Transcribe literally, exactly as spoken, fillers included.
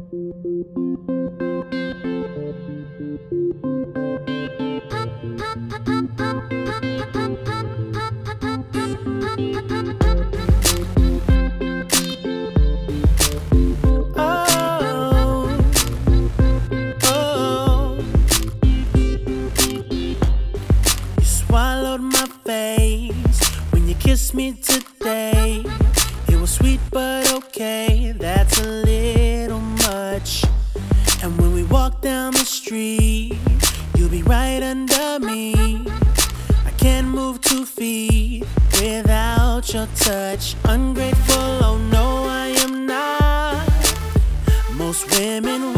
Swallowed my face when you kissed me today. It was sweet but okay, that's a little much. And when we walk down the street, you'll be right under me. I can't move two feet without your touch. Ungrateful, oh no I am not. Most women